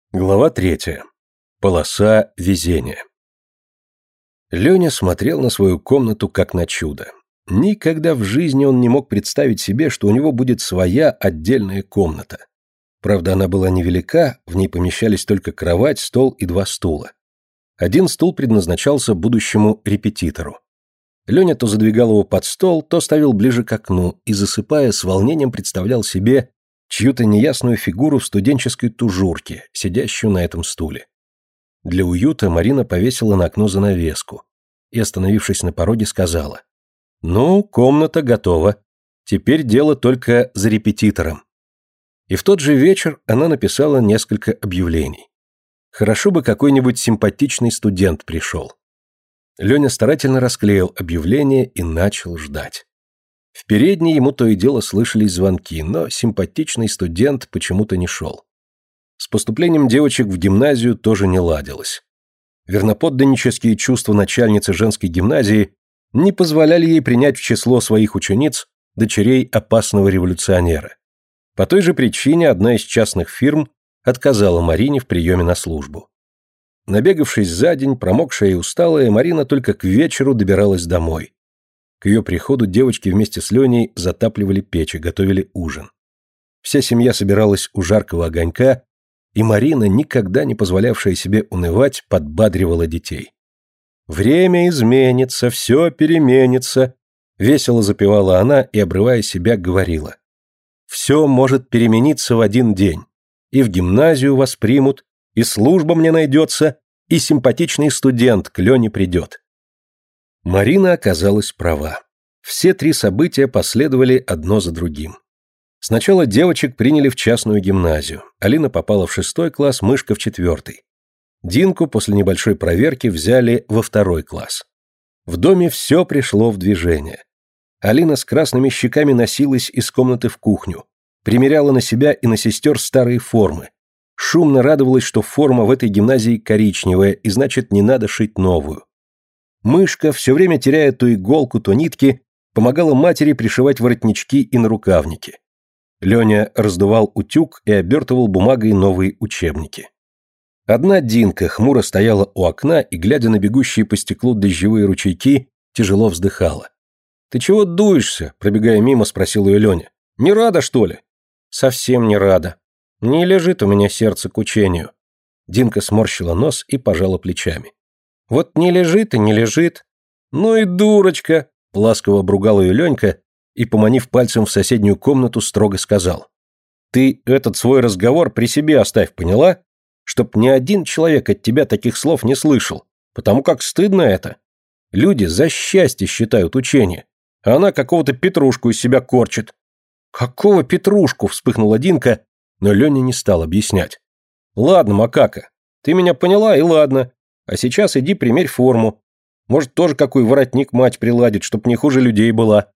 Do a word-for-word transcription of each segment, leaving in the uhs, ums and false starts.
Глава третья. Полоса везения. Леня смотрел на свою комнату как на чудо. Никогда в жизни он не мог представить себе, что у него будет своя отдельная комната. Правда, она была невелика, в ней помещались только кровать, стол и два стула. Один стул предназначался будущему репетитору. Леня то задвигал его под стол, то ставил ближе к окну и, засыпая, с волнением представлял себе чью-то неясную фигуру в студенческой тужурке, сидящую на этом стуле. Для уюта Марина повесила на окно занавеску и, остановившись на пороге, сказала: «Ну, комната готова. Теперь дело только за репетитором». И в тот же вечер она написала несколько объявлений. Хорошо бы какой-нибудь симпатичный студент пришел. Леня старательно расклеил объявление и начал ждать. В передней ему то и дело слышались звонки, но симпатичный студент почему-то не шел. С поступлением девочек в гимназию тоже не ладилось. Верноподданнические чувства начальницы женской гимназии не позволяли ей принять в число своих учениц дочерей опасного революционера. По той же причине одна из частных фирм отказала Марине в приеме на службу. Набегавшись за день, промокшая и усталая, Марина только к вечеру добиралась домой. К ее приходу девочки вместе с Леней затапливали печь и готовили ужин. Вся семья собиралась у жаркого огонька, и Марина, никогда не позволявшая себе унывать, подбадривала детей. «Время изменится, все переменится», — весело запевала она и, обрывая себя, говорила: «Все может перемениться в один день. И в гимназию вас примут, и служба мне найдется, и симпатичный студент к Лене придет». Марина оказалась права. Все три события последовали одно за другим. Сначала девочек приняли в частную гимназию. Алина попала в шестой класс, Мышка в четвертый. Динку после небольшой проверки взяли во второй класс. В доме все пришло в движение. Алина с красными щеками носилась из комнаты в кухню, примеряла на себя и на сестер старые формы. Шумно радовалась, что форма в этой гимназии коричневая, и значит, не надо шить новую. Мышка, все время теряя то иголку, то нитки, помогала матери пришивать воротнички и нарукавники. Леня раздувал утюг и обертывал бумагой новые учебники. Одна Динка хмуро стояла у окна и, глядя на бегущие по стеклу дождевые ручейки, тяжело вздыхала. «Ты чего дуешься?» – пробегая мимо, спросил ее Леня. «Не рада, что ли?» «Совсем не рада. Не лежит у меня сердце к учению». Динка сморщила нос и пожала плечами. «Вот не лежит и не лежит». «Ну и дурочка!» – ласково обругал ее Ленька и, поманив пальцем в соседнюю комнату, строго сказал: «Ты этот свой разговор при себе оставь, поняла? Чтоб ни один человек от тебя таких слов не слышал, потому как стыдно это. Люди за счастье считают учение, а она какого-то Петрушку из себя корчит». «Какого Петрушку?» – вспыхнула Динка, но Леня не стал объяснять. «Ладно, макака, ты меня поняла, и ладно. А сейчас иди примерь форму. Может, тоже какой воротник мать приладит, чтоб не хуже людей была».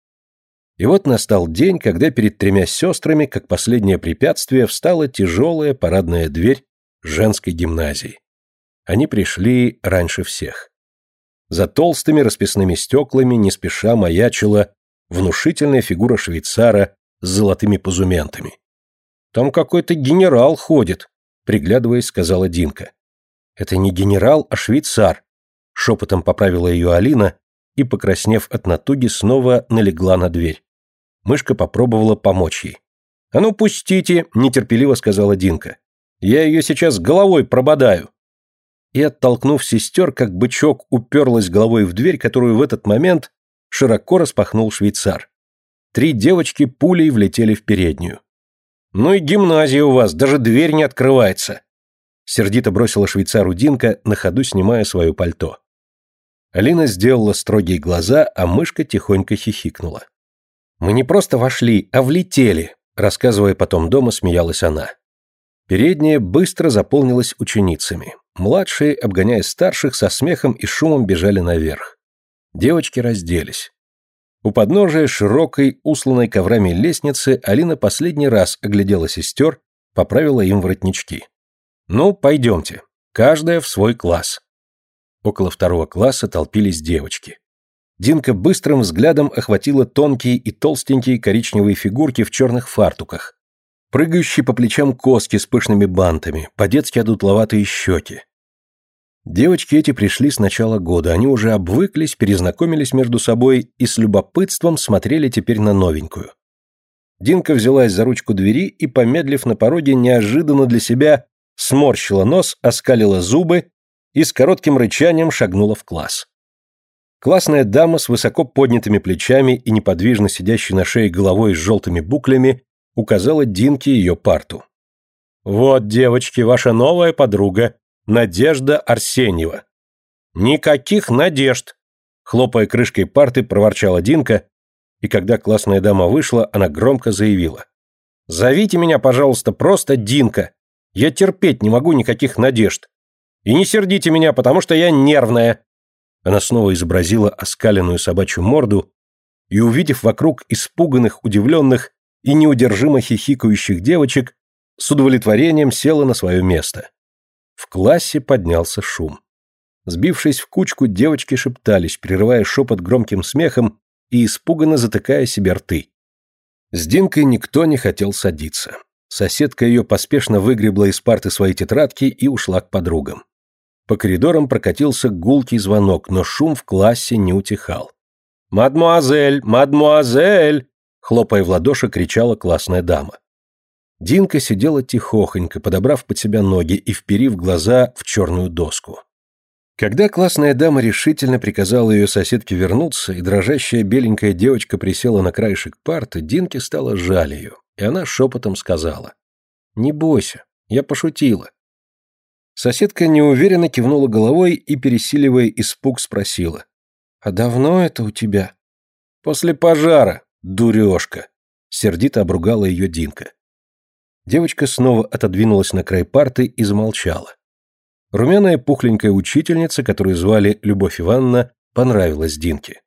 И вот настал день, когда перед тремя сестрами, как последнее препятствие, встала тяжелая парадная дверь женской гимназии. Они пришли раньше всех. За толстыми расписными стеклами не спеша маячила внушительная фигура швейцара с золотыми позументами. «Там какой-то генерал ходит», — приглядываясь, сказала Динка. «Это не генерал, а швейцар», — шепотом поправила ее Алина и, покраснев от натуги, снова налегла на дверь. Мышка попробовала помочь ей. «А ну пустите», — нетерпеливо сказала Динка. «Я ее сейчас головой прободаю». И, оттолкнув сестер, как бычок уперлась головой в дверь, которую в этот момент широко распахнул швейцар. Три девочки пулей влетели в переднюю. «Ну и гимназия у вас, даже дверь не открывается», — сердито бросила швейцару Динка, на ходу снимая свое пальто. Алина сделала строгие глаза, а Мышка тихонько хихикнула. «Мы не просто вошли, а влетели», — рассказывая потом дома, смеялась она. Передняя быстро заполнилась ученицами. Младшие, обгоняя старших, со смехом и шумом бежали наверх. Девочки разделись. У подножия широкой, усланной коврами лестницы Алина последний раз оглядела сестер, поправила им воротнички. «Ну, пойдемте. Каждая в свой класс». Около второго класса толпились девочки. Динка быстрым взглядом охватила тонкие и толстенькие коричневые фигурки в черных фартуках. прыгающие по плечам коски с пышными бантами, по-детски одутловатые щеки. Девочки эти пришли с начала года, они уже обвыклись, перезнакомились между собой и с любопытством смотрели теперь на новенькую. Динка взялась за ручку двери и, помедлив на пороге, неожиданно для себя сморщила нос, оскалила зубы и с коротким рычанием шагнула в класс. Классная дама с высоко поднятыми плечами и неподвижно сидящей на шее головой с желтыми буклями указала Динке ее парту. «Вот, девочки, ваша новая подруга, Надежда Арсеньева». «Никаких надежд!» Хлопая крышкой парты, проворчала Динка, и когда классная дама вышла, она громко заявила. «Зовите меня, пожалуйста, просто Динка. Я терпеть не могу никаких надежд. И не сердите меня, потому что я нервная». Она снова изобразила оскаленную собачью морду и, увидев вокруг испуганных, удивленных и неудержимо хихикающих девочек, с удовлетворением села на свое место. В классе поднялся шум. Сбившись в кучку, девочки шептались, прерывая шепот громким смехом и испуганно затыкая себе рты. С Динкой никто не хотел садиться. Соседка ее поспешно выгребла из парты свои тетрадки и ушла к подругам. По коридорам прокатился гулкий звонок, но шум в классе не утихал. «Мадмуазель! Мадмуазель!» хлопая в ладоши, кричала классная дама. Динка сидела тихохонько, подобрав под себя ноги и вперив глаза в черную доску. Когда классная дама решительно приказала ее соседке вернуться, и дрожащая беленькая девочка присела на краешек парты, Динке стало жаль ее, и она шепотом сказала: «Не бойся, я пошутила». Соседка неуверенно кивнула головой и, пересиливая испуг, спросила: «А давно это у тебя?» «После пожара, дурешка», — сердито обругала ее Динка. Девочка снова отодвинулась на край парты и замолчала. Румяная пухленькая учительница, которую звали Любовь Ивановна, понравилась Динке.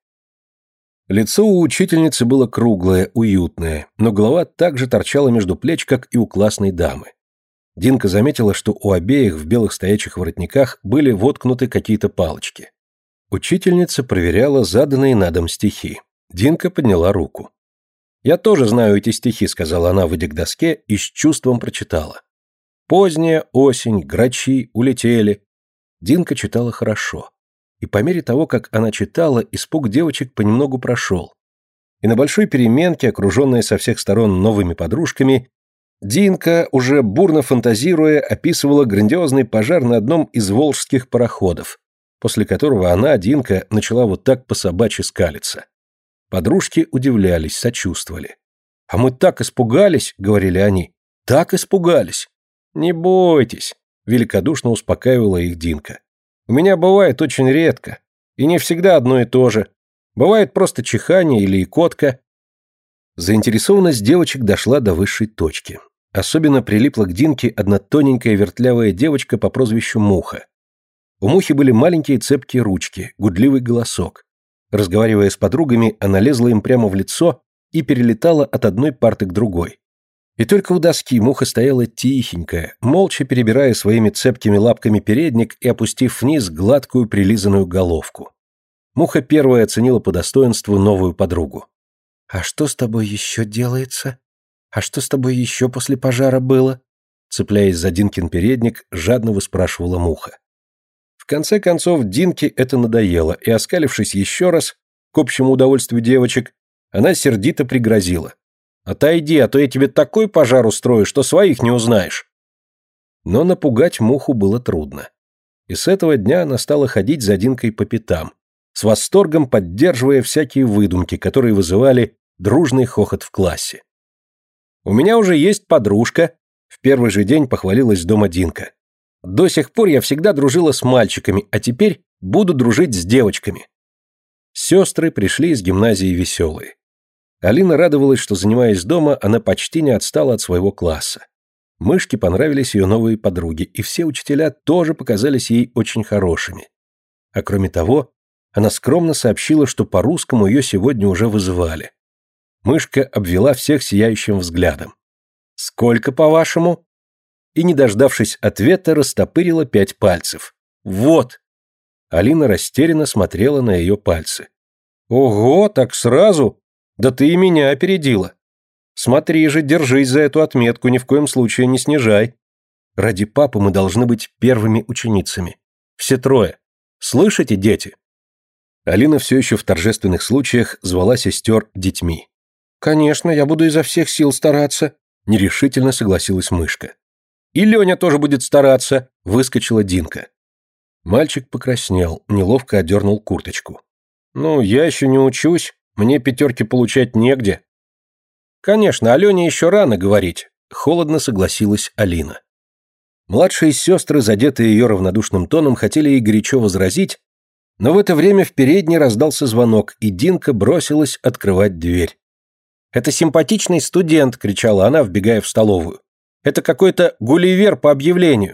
Лицо у учительницы было круглое, уютное, но голова также торчала между плеч, как и у классной дамы. Динка заметила, что у обеих в белых стоячих воротниках были воткнуты какие-то палочки. Учительница проверяла заданные на дом стихи. Динка подняла руку. «Я тоже знаю эти стихи», — сказала она, выйдя к доске, и с чувством прочитала. «Поздняя осень, грачи улетели». Динка читала хорошо. И по мере того, как она читала, испуг девочек понемногу прошел. И на большой переменке, окруженная со всех сторон новыми подружками, Динка, уже бурно фантазируя, описывала грандиозный пожар на одном из волжских пароходов, после которого она, Динка, начала вот так по-собачьи скалиться. Подружки удивлялись, сочувствовали. «А мы так испугались», — говорили они, — «так испугались». «Не бойтесь», — великодушно успокаивала их Динка. «У меня бывает очень редко, и не всегда одно и то же. Бывает просто чихание или икотка». Заинтересованность девочек дошла до высшей точки. Особенно прилипла к Динке одна тоненькая вертлявая девочка по прозвищу Муха. У Мухи были маленькие цепкие ручки, гудливый голосок. Разговаривая с подругами, она лезла им прямо в лицо и перелетала от одной парты к другой. И только у доски Муха стояла тихенькая, молча перебирая своими цепкими лапками передник и опустив вниз гладкую прилизанную головку. Муха первая оценила по достоинству новую подругу. «А что с тобой еще делается? А что с тобой еще после пожара было?» Цепляясь за Динкин передник, жадно выспрашивала Муха. В конце концов Динке это надоело, и, оскалившись еще раз, к общему удовольствию девочек, она сердито пригрозила: «Отойди, а то я тебе такой пожар устрою, что своих не узнаешь». Но напугать Муху было трудно. И с этого дня она стала ходить за Динкой по пятам, с восторгом поддерживая всякие выдумки, которые вызывали дружный хохот в классе. «У меня уже есть подружка», — в первый же день похвалилась дома Динка. «До сих пор я всегда дружила с мальчиками, а теперь буду дружить с девочками». Сестры пришли из гимназии веселые. Алина радовалась, что, занимаясь дома, она почти не отстала от своего класса. Мышке понравились ее новые подруги, и все учителя тоже показались ей очень хорошими. А кроме того, она скромно сообщила, что по-русскому ее сегодня уже вызывали. Мышка обвела всех сияющим взглядом. «Сколько, по-вашему?» И, не дождавшись ответа, растопырила пять пальцев. «Вот!» Алина растерянно смотрела на ее пальцы. «Ого, так сразу? Да ты и меня опередила!» Смотри же, держись за эту отметку, ни в коем случае не снижай. Ради папы мы должны быть первыми ученицами. Все трое. Слышите, дети?» Алина все еще в торжественных случаях звала сестер детьми. «Конечно, я буду изо всех сил стараться», — нерешительно согласилась Мышка. «И Леня тоже будет стараться», — выскочила Динка. Мальчик покраснел, неловко одернул курточку. «Ну, я еще не учусь, мне пятерки получать негде». «Конечно, Алене еще рано говорить», — холодно согласилась Алина. Младшие сестры, задетые ее равнодушным тоном, хотели ей горячо возразить, но в это время в передней раздался звонок, и Динка бросилась открывать дверь. «Это симпатичный студент!» — кричала она, вбегая в столовую. «Это какой-то гулливер по объявлению!»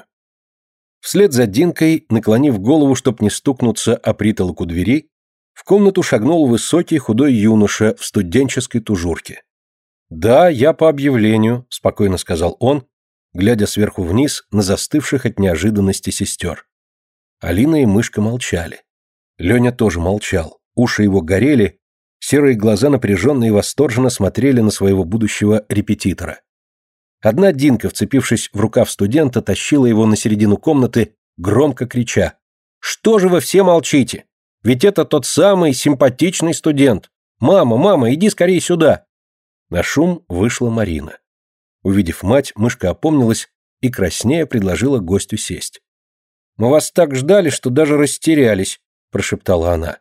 Вслед за Динкой, наклонив голову, чтоб не стукнуться о притолоку двери, в комнату шагнул высокий худой юноша в студенческой тужурке. «Да, я по объявлению», — спокойно сказал он, глядя сверху вниз на застывших от неожиданности сестер. Алина и Мышка молчали. Леня тоже молчал, уши его горели, серые глаза напряженно и восторженно смотрели на своего будущего репетитора. Одна Динка, вцепившись в рукав студента, тащила его на середину комнаты, громко крича: «Что же вы все молчите? Ведь это тот самый симпатичный студент! Мама, мама, иди скорее сюда!» На шум вышла Марина. Увидев мать, Мышка опомнилась и краснея предложила гостю сесть. «Мы вас так ждали, что даже растерялись», — прошептала она.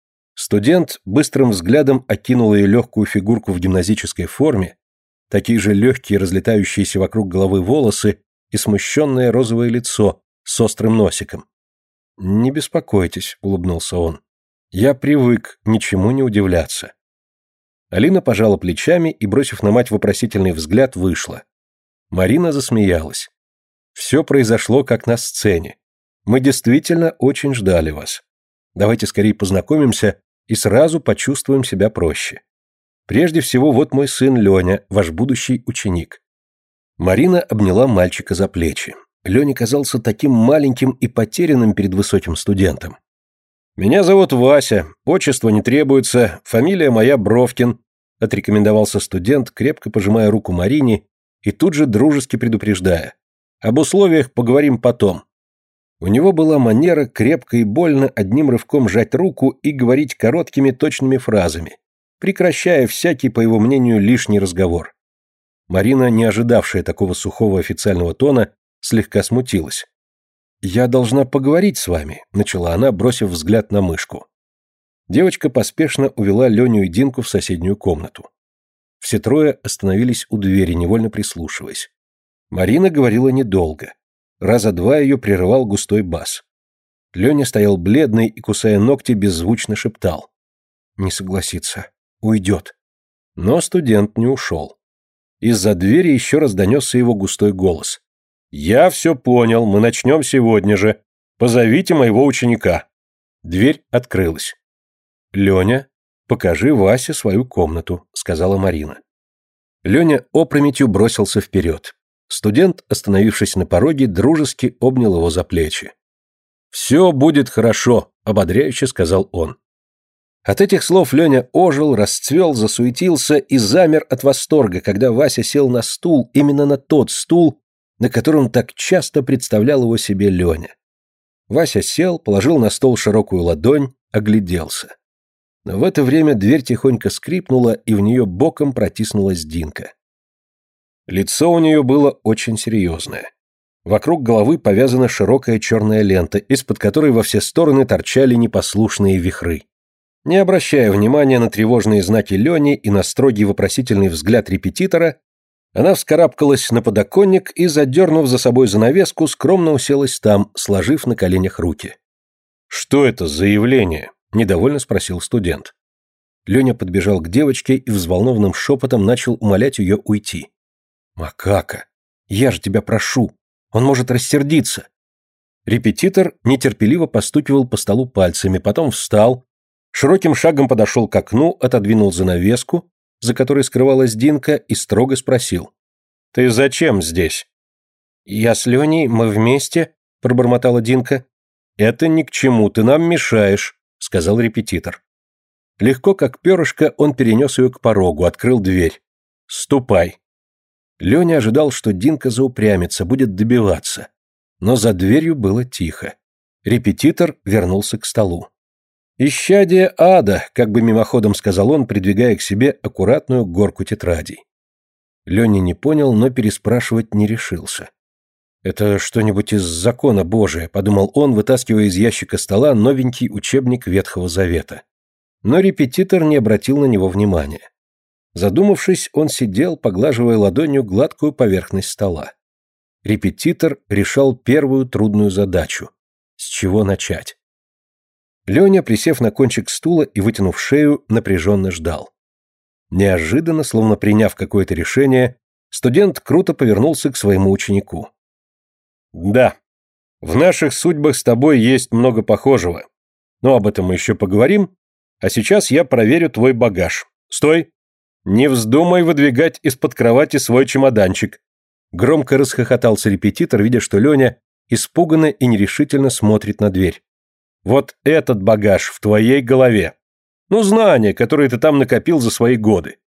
Студент быстрым взглядом окинул ее легкую фигурку в гимназической форме, такие же легкие разлетающиеся вокруг головы волосы и смущенное розовое лицо с острым носиком. «Не беспокойтесь», — улыбнулся он. «Я привык ничему не удивляться». Алина пожала плечами и, бросив на мать вопросительный взгляд, вышла. Марина засмеялась. «Все произошло как на сцене. Мы действительно очень ждали вас. Давайте скорее познакомимся и сразу почувствуем себя проще. Прежде всего, вот мой сын Леня, ваш будущий ученик». Марина обняла мальчика за плечи. Леня казался таким маленьким и потерянным перед высоким студентом. «Меня зовут Вася, отчество не требуется, фамилия моя Бровкин», отрекомендовался студент, крепко пожимая руку Марине и тут же дружески предупреждая. «Об условиях поговорим потом». У него была манера крепко и больно одним рывком сжать руку и говорить короткими точными фразами, прекращая всякий, по его мнению, лишний разговор. Марина, не ожидавшая такого сухого официального тона, слегка смутилась. «Я должна поговорить с вами», — начала она, бросив взгляд на Мышку. Девочка поспешно увела Леню и Динку в соседнюю комнату. Все трое остановились у двери, невольно прислушиваясь. Марина говорила недолго. Раза два ее прерывал густой бас. Леня стоял бледный и, кусая ногти, беззвучно шептал. «Не согласится. Уйдет». Но студент не ушел. Из-за двери еще раз донесся его густой голос. «Я все понял, мы начнем сегодня же. Позовите моего ученика». Дверь открылась. «Леня, покажи Васе свою комнату», — сказала Марина. Леня опрометью бросился вперед. Студент, остановившись на пороге, дружески обнял его за плечи. «Все будет хорошо», — ободряюще сказал он. От этих слов Леня ожил, расцвел, засуетился и замер от восторга, когда Вася сел на стул, именно на тот стул, на котором так часто представлял его себе Леня. Вася сел, положил на стол широкую ладонь, огляделся. Но в это время дверь тихонько скрипнула, и в нее боком протиснулась Динка. Лицо у нее было очень серьезное. Вокруг головы повязана широкая черная лента, из-под которой во все стороны торчали непослушные вихры. Не обращая внимания на тревожные знаки Лени и на строгий вопросительный взгляд репетитора, она вскарабкалась на подоконник и, задернув за собой занавеску, скромно уселась там, сложив на коленях руки. «Что это за явление?» – недовольно спросил студент. Леня подбежал к девочке и взволнованным шепотом начал умолять ее уйти. «Макака, я же тебя прошу, он может рассердиться». Репетитор нетерпеливо постукивал по столу пальцами, потом встал, широким шагом подошел к окну, отодвинул занавеску, за которой скрывалась Динка, и строго спросил. «Ты зачем здесь?» «Я с Леней, мы вместе», — пробормотала Динка. «Это ни к чему, ты нам мешаешь», — сказал репетитор. Легко, как перышко, он перенес ее к порогу, открыл дверь. Ступай. Леня ожидал, что Динка заупрямится, будет добиваться. Но за дверью было тихо. Репетитор вернулся к столу. «Исчадие ада», как бы мимоходом сказал он, придвигая к себе аккуратную горку тетрадей. Леня не понял, но переспрашивать не решился. «Это что-нибудь из закона Божия», — подумал он, вытаскивая из ящика стола новенький учебник Ветхого Завета. Но репетитор не обратил на него внимания. Задумавшись, он сидел, поглаживая ладонью гладкую поверхность стола. Репетитор решал первую трудную задачу. С чего начать? Леня, присев на кончик стула и вытянув шею, напряженно ждал. Неожиданно, словно приняв какое-то решение, студент круто повернулся к своему ученику. «Да, в наших судьбах с тобой есть много похожего. Но об этом мы еще поговорим, а сейчас я проверю твой багаж. Стой! Не вздумай выдвигать из-под кровати свой чемоданчик!» Громко расхохотался репетитор, видя, что Леня испуганно и нерешительно смотрит на дверь. «Вот этот багаж в твоей голове. Ну, знания, которые ты там накопил за свои годы».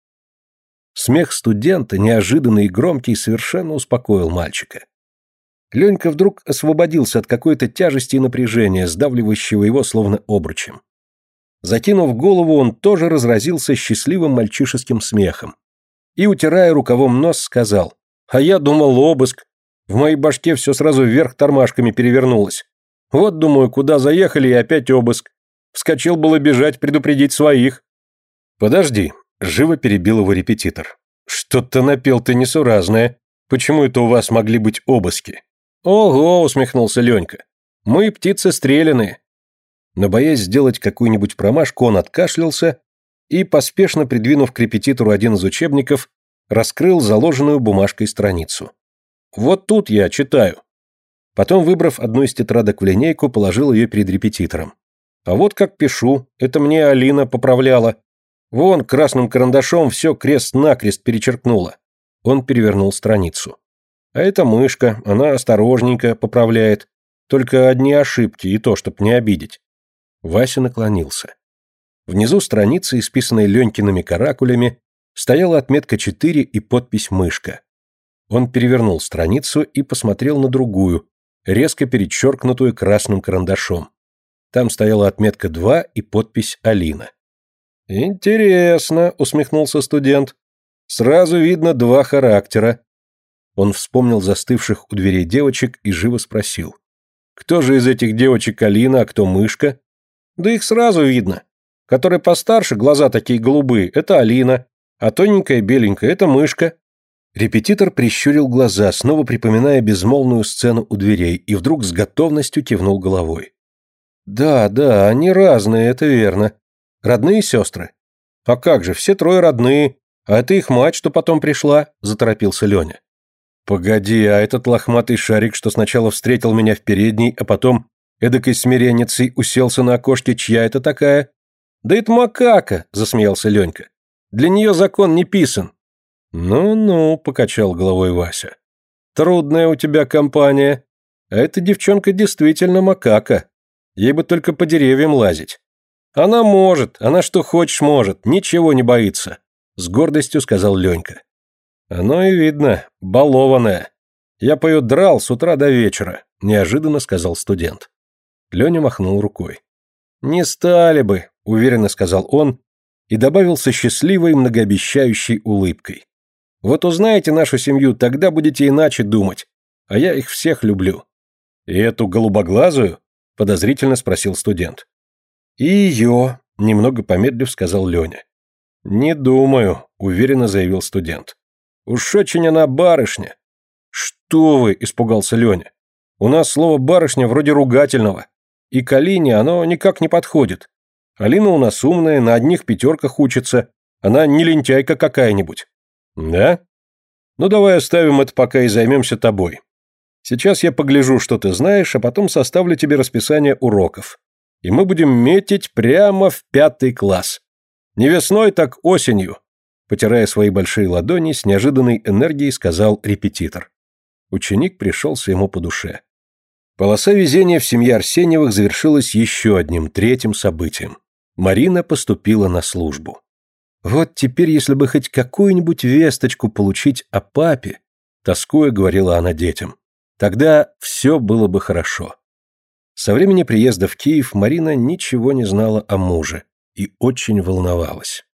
Смех студента, неожиданный и громкий, совершенно успокоил мальчика. Ленька вдруг освободился от какой-то тяжести и напряжения, сдавливающего его словно обручем. Закинув голову, он тоже разразился счастливым мальчишеским смехом. И, утирая рукавом нос, сказал: «А я думал, обыск. В моей башке все сразу вверх тормашками перевернулось. Вот, думаю, куда заехали, и опять обыск. Вскочил было бежать, предупредить своих». «Подожди», — живо перебил его репетитор. «Что-то напел ты несуразное. Почему это у вас могли быть обыски?» «Ого», — усмехнулся Ленька. «Мы птицы стреляные». Но, боясь сделать какую-нибудь промашку, он откашлялся и, поспешно придвинув к репетитору один из учебников, раскрыл заложенную бумажкой страницу. «Вот тут я читаю». Потом, выбрав одну из тетрадок в линейку, положил ее перед репетитором. «А вот как пишу, это мне Алина поправляла. Вон, красным карандашом все крест-накрест перечеркнула». Он перевернул страницу. «А это мышка, она осторожненько поправляет. Только одни ошибки, и то, чтоб не обидеть». Вася наклонился. Внизу страницы, исписанной Ленькиными каракулями, стояла отметка четыре и подпись «Мышка». Он перевернул страницу и посмотрел на другую, резко перечеркнутую красным карандашом. Там стояла отметка два и подпись «Алина». «Интересно», — усмехнулся студент. «Сразу видно два характера». Он вспомнил застывших у дверей девочек и живо спросил: «Кто же из этих девочек Алина, а кто Мышка?» «Да их сразу видно. Которая постарше, глаза такие голубые, это Алина, а тоненькая беленькая — это Мышка». Репетитор прищурил глаза, снова припоминая безмолвную сцену у дверей, и вдруг с готовностью кивнул головой. «Да, да, они разные, это верно. Родные сестры?» «А как же, все трое родные, а это их мать, что потом пришла», — заторопился Леня. «Погоди, а этот лохматый шарик, что сначала встретил меня в передней, а потом эдакой смиренницей уселся на окошке, чья это такая?» «Да это макака», — засмеялся Ленька. «Для нее закон не писан». «Ну-ну», — покачал головой Вася. «Трудная у тебя компания. А эта девчонка действительно макака. Ей бы только по деревьям лазить». «Она может, она что хочешь может, ничего не боится», — с гордостью сказал Ленька. «Оно и видно, балованная. Я по ее драл с утра до вечера», — неожиданно сказал студент. Леня махнул рукой. «Не стали бы», — уверенно сказал он и добавил со счастливой многообещающей улыбкой. «Вот узнаете нашу семью, тогда будете иначе думать, а я их всех люблю». «И эту голубоглазую?» — подозрительно спросил студент. «И ее», — немного помедлив сказал Леня. «Не думаю», — уверенно заявил студент. «Уж очень она барышня». «Что вы?» — испугался Леня. «У нас слово «барышня» вроде ругательного. И к Алине оно никак не подходит. Алина у нас умная, на одних пятерках учится. Она не лентяйка какая-нибудь». «Да? Ну давай оставим это пока и займемся тобой. Сейчас я погляжу, что ты знаешь, а потом составлю тебе расписание уроков. И мы будем метить прямо в пятый класс. Не весной, так осенью», — потирая свои большие ладони, с неожиданной энергией сказал репетитор. Ученик пришелся ему по душе. Полоса везения в семье Арсеньевых завершилась еще одним, третьим событием. Марина поступила на службу. Вот теперь, если бы хоть какую-нибудь весточку получить о папе, тоскуя, говорила она детям, тогда все было бы хорошо. Со времени приезда в Киев Марина ничего не знала о муже и очень волновалась.